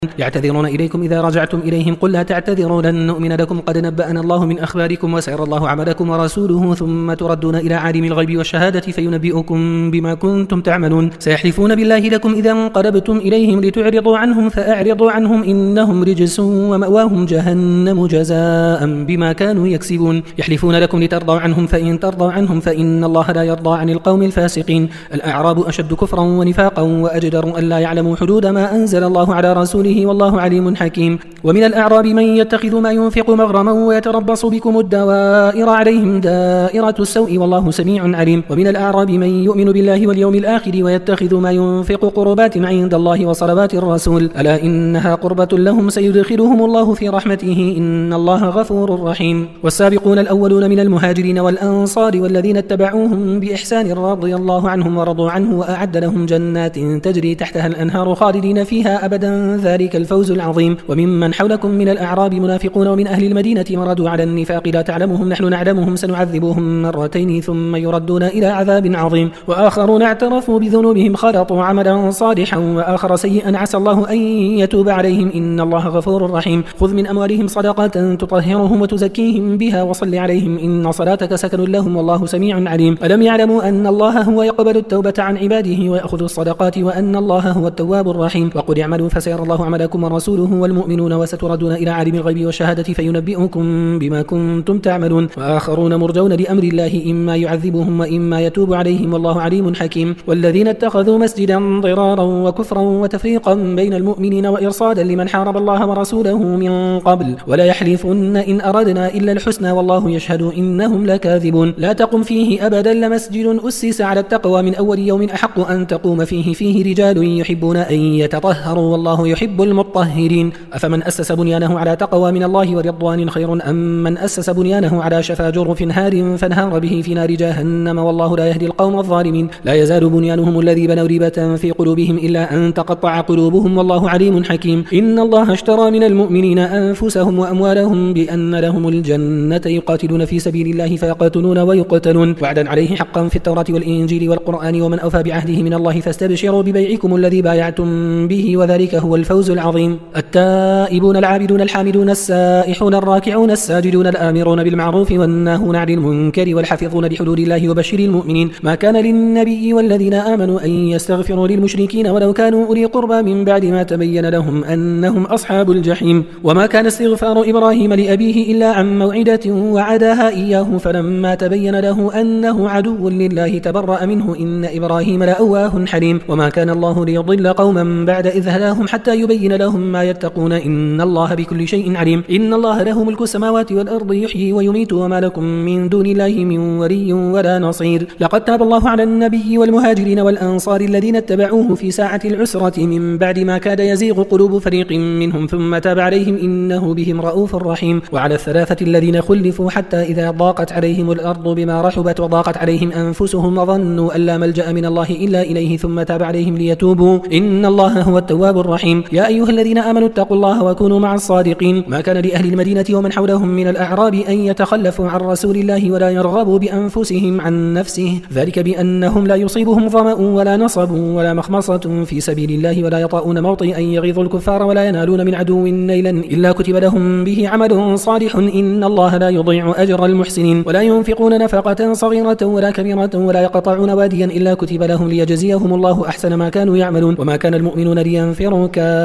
يعتذرون إليكم إذا رجعتم إليهم قل لا تعتذروا لن نؤمن لكم قد نبأنا الله من أخباركم وسيرى الله عملكم ورسوله ثم تردون إلى عالم الغيب والشهادة فينبئكم بما كنتم تعملون. سيحلفون بالله لكم إذا انقلبتم إليهم لتعرضوا عنهم فأعرضوا عنهم إنهم رجس ومأواهم جهنم جزاء بما كانوا يكسبون. يحلفون لكم لترضوا عنهم فإن ترضوا عنهم فإن الله لا يرضى عن القوم الفاسقين. الأعراب أشد كفرا ونفاقا وأجدر أن لا يعلموا حدود ما أنزل الله على رسوله والله عليم حكيم. ومن الأعراب من يتخذ ما ينفق مغرما ويتربص بكم الدوائر عليهم دائرة السوء والله سميع عليم. ومن الأعراب من يؤمن بالله واليوم الآخر ويتخذ ما ينفق قربات عند الله وصلوات الرسول ألا إنها قربة لهم سيدخلهم الله في رحمته إن الله غفور رحيم. والسابقون الأولون من المهاجرين والأنصار والذين اتبعوهم بإحسان رضي الله عنهم ورضوا عنه وأعد لهم جنات تجري تحتها الأنهار خالدين فيها أبدا ذلك الفوز العظيم. وممن حولكم من الأعراب منافقون ومن أهل المدينة مردوا على النفاق لا تعلمهم نحن نعلمهم سنعذبهم مرتين ثم يردون إلى عذاب عظيم. وآخرون اعترفوا بذنوبهم خلطوا عملا صالحا وآخر سيئا عسى الله أن يتوب عليهم إن الله غفور رحيم. خذ من أموالهم صدقة تطهرهم وتزكيهم بها وصل عليهم إن صلاتك سكن لهم والله سميع عليم. ألم يعلموا أن الله هو يقبل التوبة عن عباده ويأخذ الصدقات وأن الله هو التواب الرحيم. وقل اعملوا فسيرى الله عملكم ورسوله والمؤمنون وستردون إلى عالم الغيب والشهادة فينبئكم بما كنتم تعملون. وآخرون مرجون لأمر الله إما يعذبهم وإما يتوب عليهم والله عليم حكيم. والذين اتخذوا مسجدا ضرارا وكفرا وتفريقا بين المؤمنين وإرصادا لمن حارب الله ورسوله من قبل ولا يحلفن إن أردنا إلا الحسنى والله يشهد إنهم لكاذبون. لا تقم فيه أبدا لمسجد أسس على التقوى من أول يوم أحق أن تقوم فيه رجال يحبون أن يتطهروا والله يحب المطهرين. أفمن أسس بنيانه على تقوى من الله ورضوان خير أم من أسس بنيانه على شفا جرف نهار فانهار به في نار جهنم والله لا يهدي القوم الظالمين. لا يزال بنيانهم الذي بنوا ريبة في قلوبهم إلا أن تقطع قلوبهم والله عليم حكيم. إن الله اشترى من المؤمنين أنفسهم وأموالهم بأن لهم الجنة يقاتلون في سبيل الله فيقاتلون ويقتلون وعدا عليه حقا في التوراة والإنجيل والقرآن ومن أوفى بعهده من الله فاستبشروا ببيعكم الذي بايعتم به وذلك هو الفوز العظيم. التائبون العابدون الحامدون السائحون الراكعون الساجدون الآمرون بالمعروف والناهون عن المنكر والحافظون لحدود الله وبشر المؤمنين. ما كان للنبي والذين آمنوا أن يستغفروا للمشركين ولو كانوا أولي قربى من بعد ما تبين لهم أنهم أصحاب الجحيم. وما كان استغفار إبراهيم لأبيه إلا عن موعدة وعداها إياه فلما تبين له أنه عدو لله تبرأ منه إن إبراهيم لأواه حليم. وما كان الله ليضل قوما بعد إذ هداهم حتى يبين لهم ما يتقون إن الله بكل شيء عليم. إن الله له ملك السماوات والأرض يحيي ويميت وما لكم من دون الله من ولي ولا نصير. لقد تاب الله على النبي والمهاجرين والأنصار الذين اتبعوه في ساعة العسرة من بعد ما كاد يزيغ قلوب فريق منهم ثم تاب عليهم إنه بهم رؤوف رحيم. وعلى الثلاثة الذين خلفوا حتى إذا ضاقت عليهم الأرض بما رحبت وضاقت عليهم أنفسهم وظنوا أن لا ملجأ من الله إلا إليه ثم تاب عليهم ليتوبوا إن الله هو التواب الرحيم. يا أيها الذين آمنوا اتقوا الله وكونوا مع الصادقين. ما كان لأهل المدينة ومن حولهم من الأعراب أن يتخلفوا عن رسول الله ولا يرغبوا بأنفسهم عن نفسه ذلك بأنهم لا يصيبهم ظمأ ولا نصب ولا مخمصة في سبيل الله ولا يطؤون موطئا يغيظ الكفار ولا ينالون من عدو نيلا إلا كتب لهم به عمل صالح إن الله لا يضيع أجر المحسنين. ولا ينفقون نفقة صغيرة ولا كبيرة ولا يقطعون واديا إلا كتب لهم ليجزيهم الله أحسن ما كانوا يعملون. وما كان المؤمنون لينفروا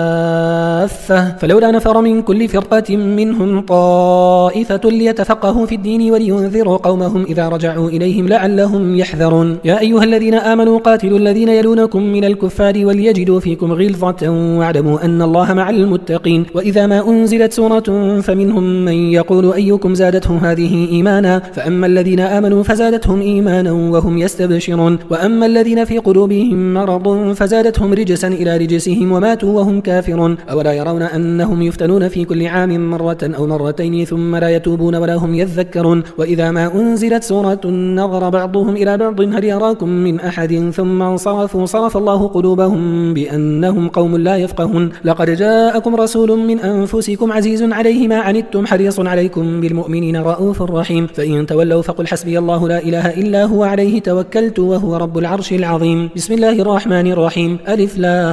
كافة فلولا نفر من كل فرقة منهم طائفة ليتفقهوا في الدين ولينذروا قومهم إذا رجعوا إليهم لعلهم يحذرون. يا أيها الذين آمنوا قاتلوا الذين يلونكم من الكفار وليجدوا فيكم غلظة واعلموا أن الله مع المتقين. وإذا ما أنزلت سورة فمنهم من يقول أيكم زادته هذه إيمانا فأما الذين آمنوا فزادتهم إيمانا وهم يستبشرون وأما الذين في قلوبهم مرض فزادتهم رجسا إلى رجسهم وماتوا وهم كافرون. أولا يرون يخافون أنهم يفتنون في كل عام مرة أو مرتين ثم لا يتوبون ولا هم يذكرون وإذا ما أنزلت سورة نظر بعضهم إلى بعض هل يراكم من أحد ثم انصرفوا صرف الله قلوبهم بأنهم قوم لا يفقهون لقد جاءكم رسول من أنفسكم عزيز عليه ما عنتم حريص عليكم بالمؤمنين رؤوف رحيم فإن تولوا فقل حسبي الله لا إله إلا هو عليه توكلت وهو رب العرش العظيم بسم الله الرحمن الرحيم ألف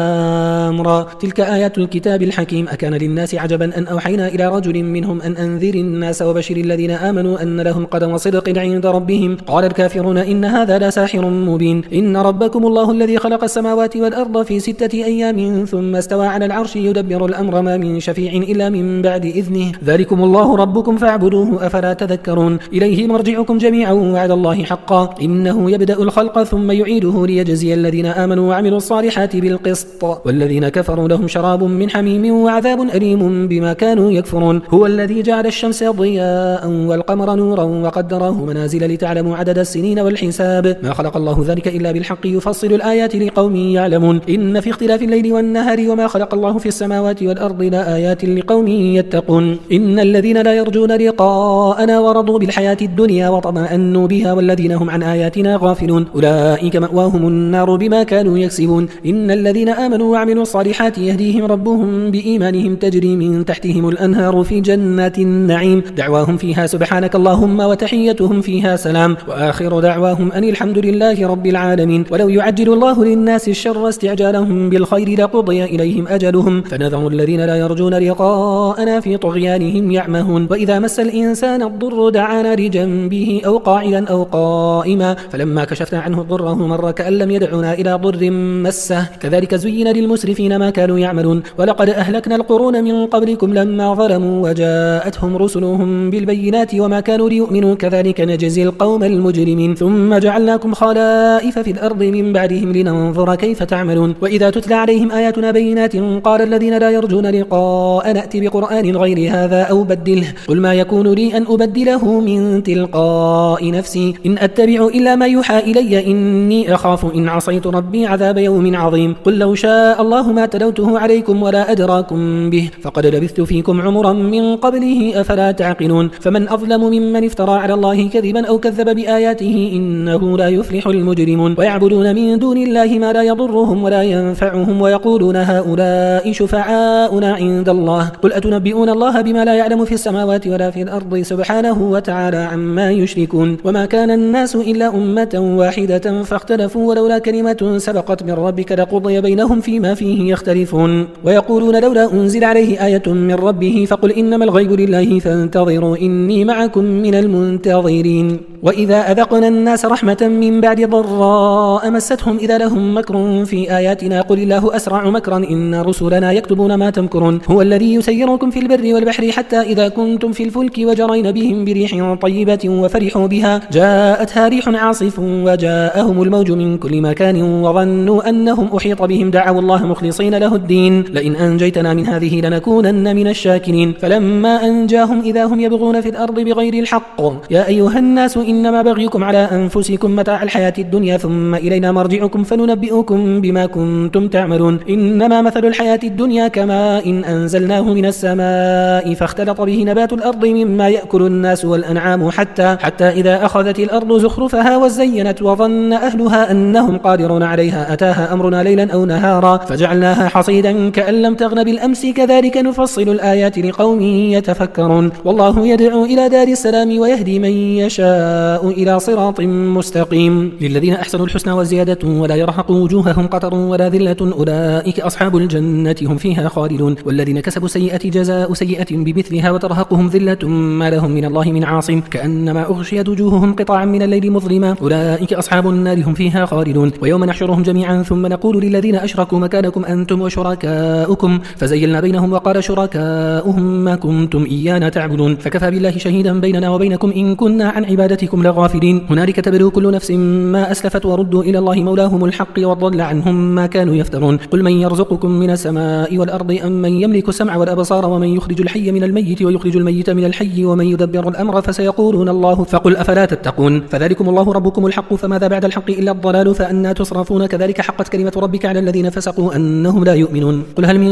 لام را تلك آيات الكتاب الحكيم أكان للناس عجبا أن أوحينا إلى رجل منهم أن أنذر الناس وبشر الذين آمنوا أن لهم قدم صدق عند ربهم قال الكافرون إن هذا لساحر مبين إن ربكم الله الذي خلق السماوات والأرض في 6 أيام ثم استوى على العرش يدبر الأمر ما من شفيع إلا من بعد إذنه ذلكم الله ربكم فاعبدوه أفلا تذكرون إليه مرجعكم جميعا وعد الله حقا إنه يبدأ الخلق ثم يعيده ليجزي الذين آمنوا وعملوا الصالحات بالقسط والذين كفروا لهم شراب من حميم وعذاب أليم بما كانوا يكفرون هو الذي جعل الشمس ضياء والقمر نورا وقدره منازل لتعلموا عدد السنين والحساب ما خلق الله ذلك إلا بالحق يفصل الآيات لقوم يعلمون إن في اختلاف الليل والنهار وما خلق الله في السماوات والأرض لآيات لقوم يتقون إن الذين لا يرجون لقاءنا ورضوا بالحياة الدنيا وطمأنوا بها والذين هم عن آياتنا غافلون أولئك مأواهم النار بما كانوا يكسبون إن الذين آمنوا وعملوا الصالحات يهديهم ربهم بإيمانهم تجري من تحتهم الأنهار في جنات النعيم دعواهم فيها سبحانك اللهم وتحيتهم فيها سلام وآخر دعواهم أن الحمد لله رب العالمين ولو يعجل الله للناس الشر استعجالهم بالخير لقضي إليهم أجلهم فنذر الذين لا يرجون لقاءنا في طغيانهم يعمهون وإذا مس الإنسان الضر دعانا لجنبه أو قاعدا أو قائما فلما كشفنا عنه ضره مر كأن لم يدعنا إلى ضر مسه كذلك زين للمسرفين ما كانوا يعملون ولقد أهلكنا القرون من قبلكم لما ظلموا وجاءتهم رسلهم بالبينات وما كانوا ليؤمنوا كذلك نجزي القوم المجرمين ثم جعلناكم خلائف في الأرض من بعدهم لننظر كيف تعملون وإذا تتلى عليهم آياتنا بينات قال الذين لا يرجون لقاء نأتي بقرآن غير هذا أو بدله قل ما يكون لي أن أبدله من تلقاء نفسي إن أتبع إلا ما يوحى إلي إني أخاف إن عصيت ربي عذاب يوم عظيم قل لو شاء الله ما تلوته عليكم ولا أدراكم به فقد لبثت فيكم عمرا من قبله أفلا تعقلون فمن أظلم ممن افترى على الله كذبا أو كذب بآياته إنه لا يفلح المجرمون ويعبدون من دون الله ما لا يضرهم ولا ينفعهم ويقولون هؤلاء شفعاؤنا عند الله قل أتنبئون الله بما لا يعلم في السماوات ولا في الأرض سبحانه وتعالى عما يشركون وما كان الناس إلا أمة واحدة فاختلفوا ولولا كلمة سبقت من ربك لقضي بينهم فيما فيه يختلفون ويقولون لولا أنزل عليه آية من ربه فقل إنما الغيب لله فانتظروا إني معكم من المنتظرين وإذا أذقنا الناس رحمة من بعد ضراء مستهم إذا لهم مكر في آياتنا قل الله أسرع مكرا إن رسلنا يكتبون ما تمكرون هو الذي يسيركم في البر والبحر حتى إذا كنتم في الفلك وجرين بهم بريح طيبة وفرحوا بها جاءتها ريح عاصف وجاءهم الموج من كل مكان وظنوا أنهم أحيط بهم دعوا الله مخلصين له الدين لئن أنجيتنا من هذه لنكونن من الشاكرين فلما أنجاهم إذا هم يبغون في الأرض بغير الحق يا أيها الناس إنما بغيكم على أنفسكم متاع الحياة الدنيا ثم إلينا مرجعكم فننبئكم بما كنتم تعملون إنما مثل الحياة الدنيا كماء إن أنزلناه من السماء فاختلط به نبات الأرض مما يأكل الناس والأنعام حتى إذا أخذت الأرض زخرفها وزينت وظن أهلها أنهم قادرون عليها أتاها أمرنا ليلا أو نهارا فجعلناها حصيدا كأن لم تغن بالأمس كذلك نفصل الآيات لقوم يتفكرون والله يدعو إلى دار السلام ويهدي من يشاء إلى صراط مستقيم للذين أحسنوا الحسنى وزيادة ولا يرهق وجوههم قتر ولا ذلة أولئك أصحاب الجنة هم فيها خالدون والذين كسبوا سيئة جزاء سيئة بمثلها وترهقهم ذلة ما لهم من الله من عاصم كأنما أغشيت وجوههم قطعا من الليل مظلما أولئك أصحاب النار هم فيها خالدون ويوم نحشرهم جميعا ثم نقول للذين أشركوا مكانكم أنتم وشركاؤكم فزيلنا بينهم وقال شركاؤهم ما كنتم إيانا تعبدون فكفى بالله شهيدا بيننا وبينكم إن كنا عن عبادتكم لغافلين هنالك تبلو كل نفس ما أسلفت وردوا إلى الله مولاهم الحق وضل عنهم ما كانوا يفترون قل من يرزقكم من السماء والأرض أم من يملك السمع والأبصار ومن يخرج الحي من الميت ويخرج الميت من الحي ومن يدبر الأمر فسيقولون الله فقل أفلا تتقون فذلكم الله ربكم الحق فماذا بعد الحق إلا الضلال فأنا تصرفون كذلك حقت كلمة ربك على الذين فسقوا أنهم لا يؤمنون قل هل من شركائكم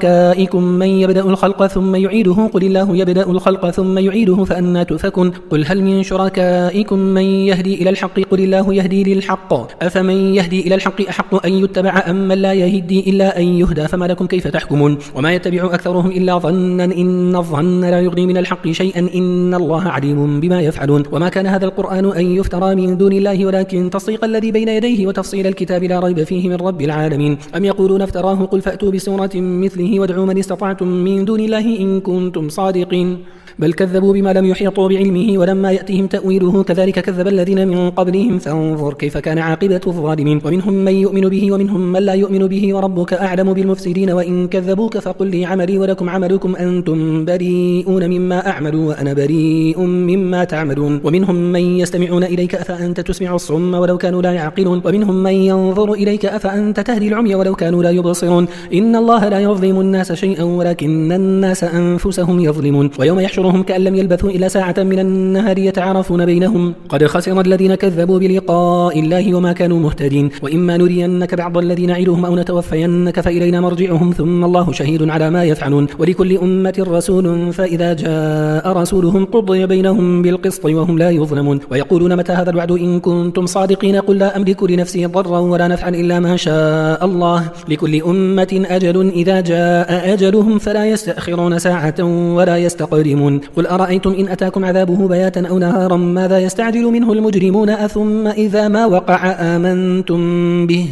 شركائكم من يبدأ الخلق ثم يعيده قل الله يبدأ الخلق ثم يعيده فأنى تؤفكون قل هل من شركائكم من يهدي إلى الحق قل الله يهدي للحق أفمن يهدي إلى الحق أحق أن يتبع أم من لا يهدي إلا أن يهدى فما لكم كيف تحكمون وما يتبع أكثرهم إلا ظنا إن الظن لا يغني من الحق شيئا إن الله عليم بما يفعلون وما كان هذا القرآن أن يفترى من دون الله ولكن تصديق الذي بين يديه وتفصيل الكتاب لا ريب فيه من رب العالمين أم يقولون افتراه قل فأتوا بسورة مثله وادعوا من استطعتم من دون الله إن كنتم صادقين بل كذبوا بما لم يحيطوا بعلمه ولما يأتهم تأويله كذلك كذب الذين من قبلهم فانظر كيف كان عاقبة الظالمين ومنهم من يؤمن به ومنهم من لا يؤمن به وربك أعلم بالمفسدين وإن كذبوك فقل لي عملي ولكم عملكم أنتم بريئون مما أعمل وأنا بريء مما تعملون ومنهم من يستمعون إليك أفأنت تسمع الصم ولو كانوا لا يعقلون ومنهم من ينظر إليك أفأنت تهدي العمي ولو كانوا لا يبصرون إن الله لا يظلم الناس شيئا ولكن الناس أنفسهم يظلمون ويوم يحشرهم كأن لم يلبثوا إلا ساعة من النهار يتعارفون بينهم قد خسر الذين كذبوا بلقاء الله وما كانوا مهتدين وإما نرينك بعض الذين نعدهم أو نتوفينك فإلينا مرجعهم ثم الله شهيد على ما يفعلون ولكل أمة رسول فإذا جاء رسولهم قضي بينهم بالقسط وهم لا يظلمون ويقولون متى هذا الوعد إن كنتم صادقين قل لا أملك لنفسي ضرا ولا نفعا إلا ما شاء الله لكل أمة أجل إذا جاء أجلهم فلا يستأخرون ساعة ولا يستقدمون قل أرأيتم إن أتاكم عذابه بياتا أو نهارا ماذا يستعجل منه المجرمون أثم إذا ما وقع آمنتم به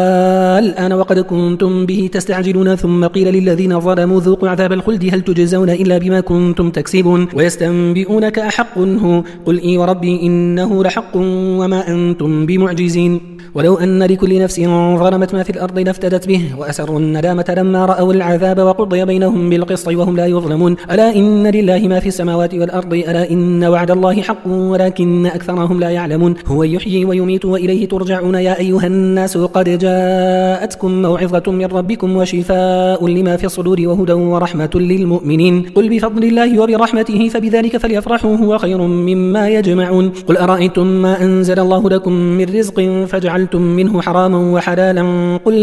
الآن وقد كنتم به تستعجلون ثم قيل للذين ظلموا ذوقوا عذاب الخلد هل تجزون إلا بما كنتم تكسبون ويستنبئونك أحق هو قل إي وربي إنه لحق وما أنتم بمعجزين ولو أن لكل نفس ظلمت ما في الأرض لافتدت به وأسروا الندامة لما رأوا العذاب وقضي بينهم بالقسط وهم لا يظلمون ألا إن لله ما في السماوات والأرض ألا إن وعد الله حق ولكن أكثرهم لا يعلمون هو يحيي ويميت وإليه ترجعون يا أيها الناس قد جاءتكم موعظة من ربكم وشفاء لما في الصدور وهدى ورحمة للمؤمنين قل بفضل الله وبرحمته فبذلك فليفرحوا هو خير مما يجمعون قل أرأيتم ما أنزل الله لكم من رزق فجعلتم منه حراما وحلالا قل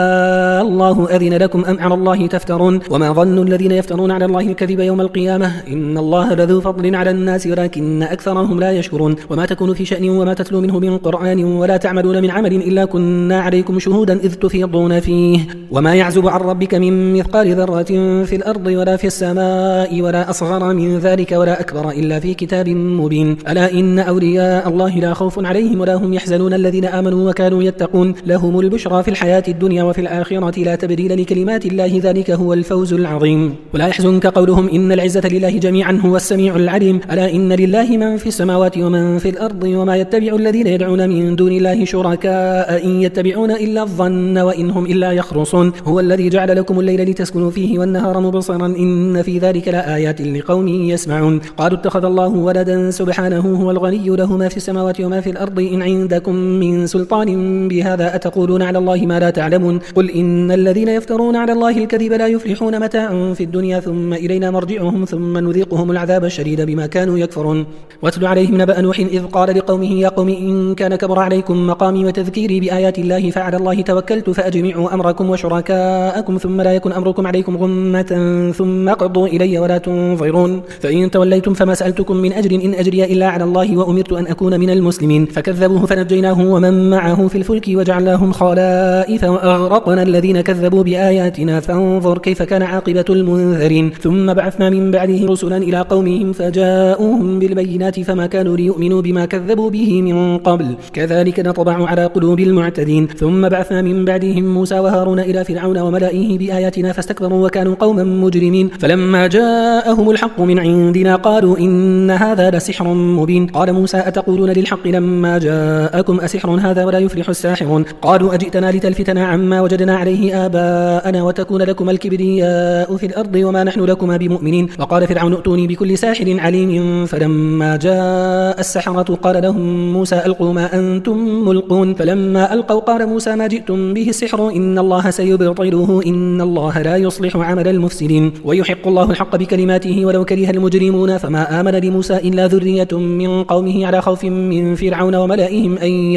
الله أذن لكم أم على الله تفترون وما ظن الذين يفترون على الله الكذب يوم القيامة إن الله لذو فضل على الناس ولكن أكثرهم لا يشكرون وما تكون في شأن وما تتلو منه من قرآن ولا تعملون من عمل إلا كنا عليكم شهودا إذ تفيضون فيه وما يعزب عن ربك من مثقال ذرة في الأرض ولا في السماء ولا أصغر من ذلك ولا أكبر إلا في كتاب مبين ألا إن أولياء الله لا خوف عليهم ولا هم يحزنون الذين آمنوا وكانوا يتقون لهم البشرى في الحياة الدنيا وفي الآخرة لا تبديل لكلمات الله ذلك هو الفوز العظيم ولا يحزنك قولهم إن العزة لله جميعا هو السميع العليم ألا إن لله من في السماوات ومن في الأرض وما يتبع الذين يدعون من دون الله شركاء إن يتبعون إلا الظن وإن هم إلا يخرصون هو الذي جعل لكم الليل لتسكنوا فيه والنهار مبصرا إن في ذلك لآيات لقوم يسمعون قالوا اتخذ الله ولدا سبحانه هو الغني له ما في السماوات وما في الأرض إن عندكم من سلطان بهذا أتقولون على الله ما لا تعلمون قل إن الذين يفترون على الله الكذب لا يفلحون متاع في الدنيا ثم إلينا مرجعهم ثم نذيقهم العذاب الشديد بما كانوا يكفرون واتل عليهم نبأ نوح إذ قال لقومه يا قوم إن كان كبر عليكم مقامي وتذكيري بآيات الله فعلى الله توكلت فأجمعوا أمركم وشركاءكم ثم لا يكن أمركم عليكم غمة ثم قضوا إلي ولا تنظرون فإن توليتم فما سألتكم من أجر إن أجري إلا على الله وأمرت أن أكون من المسلمين فكذبوه فنجيناه ومن معه في الفلك وجعلناهم خلائف وأغرقنا الذين كذبوا بآياتنا فانظر كيف كان عاقبة المنذرين ثم بعثنا من بعده رسلا إلى قومهم فجاءوهم بالبينات فما كانوا ليؤمنوا بما كذبوا به من قبل كذلك نطبع على قلوب المعتدين ثم بعثنا من بعدهم موسى وهارون إلى فرعون وملئه بآياتنا فاستكبروا وكانوا قوما مجرمين فلما جاءهم الحق من عندنا قالوا إن هذا لسحر مبين قال موسى أتقولون للحق لما جاءكم أسحر هذا ولا يفلح الساحرون قالوا أجئتنا لتلفتنا عما وجدنا عليه آباءنا وتكون لكما الكبرياء في الأرض وما نحن لكما بمؤمنين وقال فرعون ائتوني بكل ساحر عليم فلما جاء السحرة قال لهم موسى ألقوا ما أنتم ملقون فلما ألقوا قال موسى ما جئتم به السحر إن الله سيبطله إن الله لا يصلح عمل المفسدين ويحق الله الحق بكلماته ولو كره المجرمون فما آمن لموسى إلا ذرية من قومه على خوف من فرعون وملئهم أن يفتنهم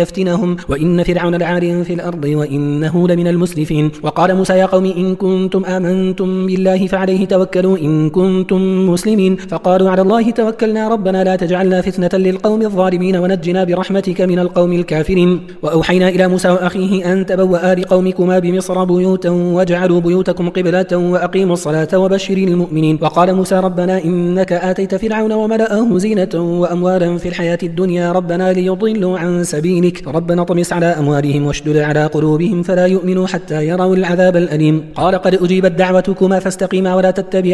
منهم وإن فرعون لعال في الأرض وإنه لمن المسرفين. وقال موسى يا قوم إن كنتم آمنتم بالله فعليه توكلوا إن كنتم مسلمين. فقالوا على الله توكلنا ربنا لا تجعلنا فتنة للقوم الظالمين ونجنا برحمتك من القوم الكافرين. وأوحينا إلى موسى وأخيه أن تبوأ لقومكما بمصر بيوتا واجعلوا بيوتكم قبلة وأقيموا الصلاة وبشر المؤمنين. وقال موسى ربنا إنك آتيت فرعون وملأه زينة وأموالا في الحياة الدنيا ربنا ليضلوا عن سبيلك ربنا طمس على أموالهم واشدد على قلوبهم فلا يؤمنوا حتى يروا العذاب الأليم. قال قد أجيبت دعوتكما فاستقيما ولا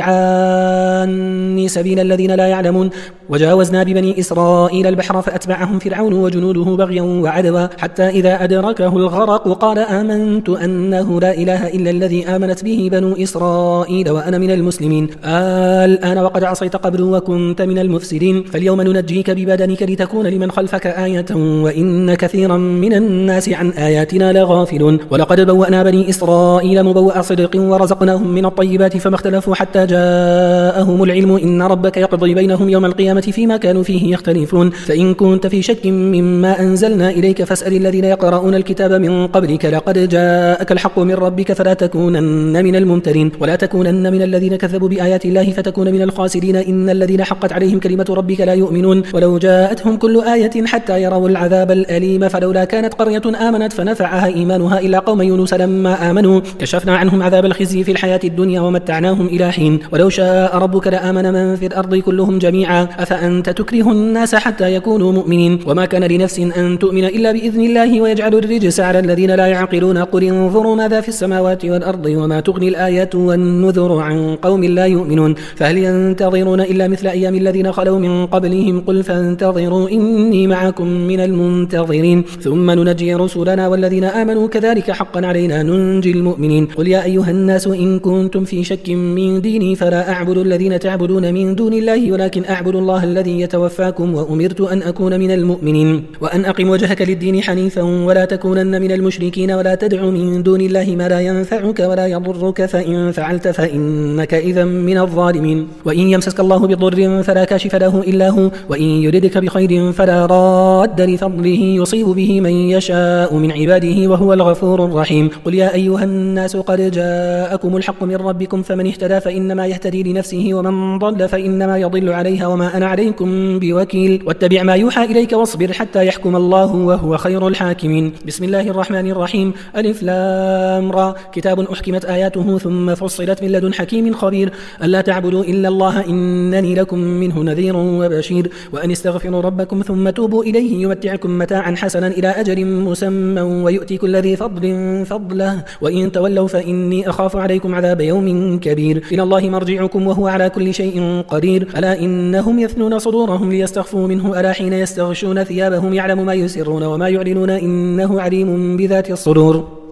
تتبعان سبيل الذين لا يعلمون. وجاوزنا ببني إسرائيل البحر فأتبعهم فرعون وجنوده بغيا وعدوا حتى إذا أدركه الغرق قال آمنت أنه لا إله إلا الذي آمنت به بنو إسرائيل وأنا من المسلمين. الآن وقد عصيت قبل وكنت من المفسدين فاليوم ننجيك ببدنك لتكون لمن خلفك آية وإن كثيرا من الناس عن آياتنا لغافلون. ولقد بوأنا بني إسرائيل مبوأ صدق ورزقناهم من الطيبات فما اختلفوا حتى جاءهم العلم إن ربك يقضي بينهم يوم القيامة فيما كانوا فيه يختلفون. فإن كنت في شك مما أنزلنا إليك فاسأل الذين يقرؤون الكتاب من قبلك لقد جاءك الحق من ربك فلا تكونن من الممترين ولا تكونن من الذين كذبوا بآيات الله فتكون من الخاسرين. إن الذين حقت عليهم كلمة ربك لا يؤمنون ولو جاءتهم كل آية حتى يروا العذاب الأليم. فلولا كانت قرية آمنت فنفعها إيمانها إلا قوم يونس لما آمنوا كشفنا عنهم عذاب الخزي في الحياة الدنيا ومتعناهم إلى حين. ولو شاء ربك لآمن من في الأرض كلهم جميعا أفأنت تكره الناس حتى يكونوا مؤمنين وما كان لنفس أن تؤمن إلا بإذن الله ويجعل الرجس على الذين لا يعقلون. قل انظروا ماذا في السماوات والأرض وما تغني الآيات والنذر عن قوم لا يؤمنون. فهل ينتظرون إلا مثل أيام الذين خلوا من قبلهم قل فانتظروا إني معكم من المنتظرين ثم ننجي رسلنا والذين آمنوا كذلك حقا علينا ننجي المؤمنين. قل يا أيها الناس إن كنتم في شك من ديني فلا أعبد الذين تعبدون من دون الله ولكن أعبد الله الذي يتوفاكم وأمرت أن أكون من المؤمنين وأن أقم وجهك للدين حنيفا ولا تكونن من المشركين ولا تدع من دون الله ما لا ينفعك ولا يضرك فإن فعلت فإنك إذا من الظالمين. وإن يمسسك الله بضر فلا كاشف له إلا هو وإن يردك بخير فلا راد لفضله يصيب به من يشاء من عباده وهو الغفور الرحيم. قل يا أيها الناس قد جاءكم الحق من ربكم فمن اهتدى فإنما يهتدي لنفسه ومن ضل فإنما يضل عليها وما أنا عليكم بوكيل. واتبع ما يوحى إليك واصبر حتى يحكم الله وهو خير الحاكمين. بسم الله الرحمن الرحيم. ألف لام را كتاب أحكمت آياته ثم فصلت من لدن حكيم خبير ألا تعبدوا إلا الله إنني لكم منه نذير وبشير وأن استغفروا ربكم ثم توبوا إليه يمتعكم متاعا حسنا إلى أجل مسمى ويؤتي كل ذي فضل فضله وإن تولوا فإني أخاف عليكم عذاب يوم كبير. إلى الله مرجعكم وهو على كل شيء قدير. ألا إنهم يثنون صدورهم ليستخفوا منه ألا حين يستغشون ثيابهم يعلم ما يسرون وما يعلنون إنه عليم بذات الصدور.